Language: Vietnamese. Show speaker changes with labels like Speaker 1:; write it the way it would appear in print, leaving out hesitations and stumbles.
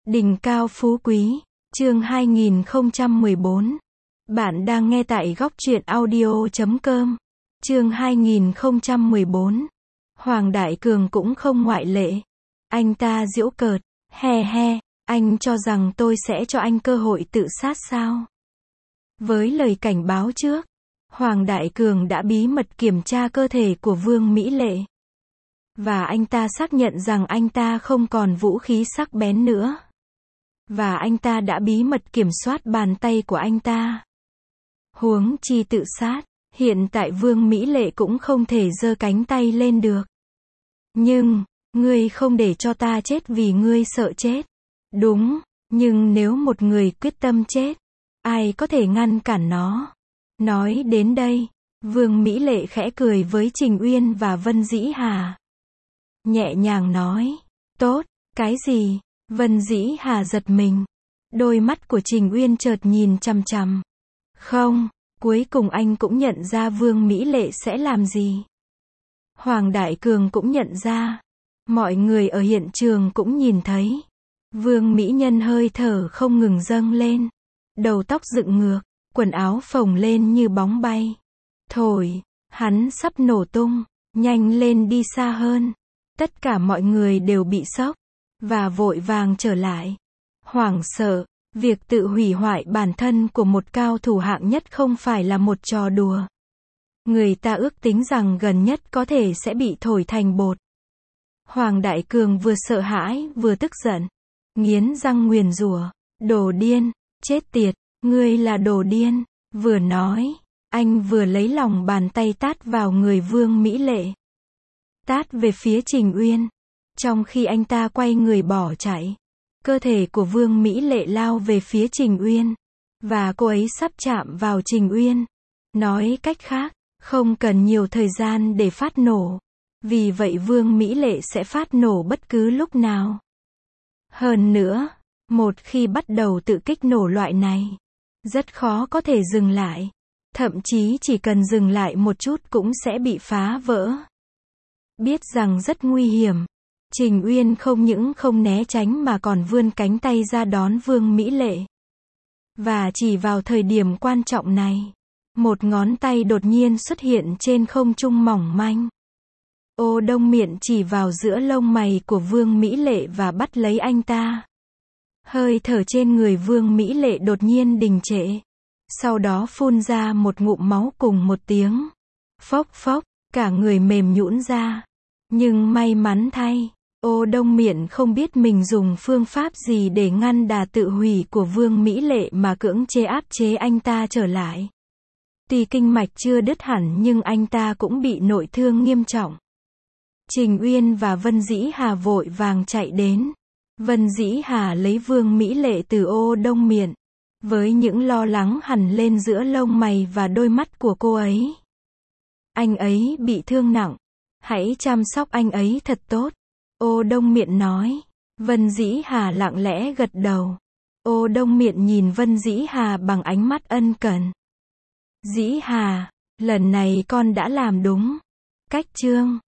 Speaker 1: Đỉnh cao phú quý, chương 2014. Bạn đang nghe tại góc truyện audio.com. Chương 2014. Hoàng Đại Cường cũng không ngoại lệ. Anh ta giễu cợt, he he, anh cho rằng tôi sẽ cho anh cơ hội tự sát sao? Với lời cảnh báo trước, Hoàng Đại Cường đã bí mật kiểm tra cơ thể của Vương Mỹ Lệ. Và anh ta xác nhận rằng anh ta không còn vũ khí sắc bén nữa. Và anh ta đã bí mật kiểm soát bàn tay của anh ta. Huống chi tự sát, hiện tại Vương Mỹ Lệ cũng không thể giơ cánh tay lên được. Nhưng, ngươi không để cho ta chết vì ngươi sợ chết. Đúng, nhưng nếu một người quyết tâm chết, ai có thể ngăn cản nó? Nói đến đây, Vương Mỹ Lệ khẽ cười với Trình Uyên và Vân Dĩ Hà. Nhẹ nhàng nói, tốt, cái gì? Vân Dĩ Hà giật mình. Đôi mắt của Trình Uyên chợt nhìn chằm chằm. Không, cuối cùng anh cũng nhận ra Vương Mỹ Lệ sẽ làm gì. Hoàng Đại Cường cũng nhận ra. Mọi người ở hiện trường cũng nhìn thấy. Vương Mỹ Nhân hơi thở không ngừng dâng lên. Đầu tóc dựng ngược, quần áo phồng lên như bóng bay. Thổi, hắn sắp nổ tung, nhanh lên đi xa hơn. Tất cả mọi người đều bị sốc, và vội vàng trở lại. Hoảng sợ, việc tự hủy hoại bản thân của một cao thủ hạng nhất không phải là một trò đùa. Người ta ước tính rằng gần nhất có thể sẽ bị thổi thành bột. Hoàng Đại Cường vừa sợ hãi, vừa tức giận. Nghiến răng nguyền rủa, đồ điên, chết tiệt, ngươi là đồ điên. Vừa nói, anh vừa lấy lòng bàn tay tát vào người Vương Mỹ Lệ. Tát về phía Trình Uyên. Trong khi anh ta quay người bỏ chạy, cơ thể của Vương Mỹ Lệ lao về phía Trình Uyên. Và cô ấy sắp chạm vào Trình Uyên. Nói cách khác, không cần nhiều thời gian để phát nổ. Vì vậy Vương Mỹ Lệ sẽ phát nổ bất cứ lúc nào. Hơn nữa, một khi bắt đầu tự kích nổ loại này, rất khó có thể dừng lại. Thậm chí chỉ cần dừng lại một chút cũng sẽ bị phá vỡ. Biết rằng rất nguy hiểm, Trình Uyên không những không né tránh mà còn vươn cánh tay ra đón Vương Mỹ Lệ. Và chỉ vào thời điểm quan trọng này, một ngón tay đột nhiên xuất hiện trên không trung mỏng manh. Ô Đông Miện chỉ vào giữa lông mày của Vương Mỹ Lệ và bắt lấy anh ta. Hơi thở trên người Vương Mỹ Lệ đột nhiên đình trệ. Sau đó phun ra một ngụm máu cùng một tiếng. Phốc phốc, cả người mềm nhũn ra. Nhưng may mắn thay, Ô Đông Miện không biết mình dùng phương pháp gì để ngăn đà tự hủy của Vương Mỹ Lệ mà cưỡng chế áp chế anh ta trở lại. Tuy kinh mạch chưa đứt hẳn nhưng anh ta cũng bị nội thương nghiêm trọng. Trình Uyên và Vân Dĩ Hà vội vàng chạy đến. Vân Dĩ Hà lấy Vương Mỹ Lệ từ Ô Đông Miện, với những lo lắng hằn lên giữa lông mày và đôi mắt của cô ấy. Anh ấy bị thương nặng. Hãy chăm sóc anh ấy thật tốt. Ô Đông Miện nói. Vân Dĩ Hà lặng lẽ gật đầu. Ô Đông Miện nhìn Vân Dĩ Hà bằng ánh mắt ân cần. Dĩ Hà, lần này con đã làm đúng. Cách chương.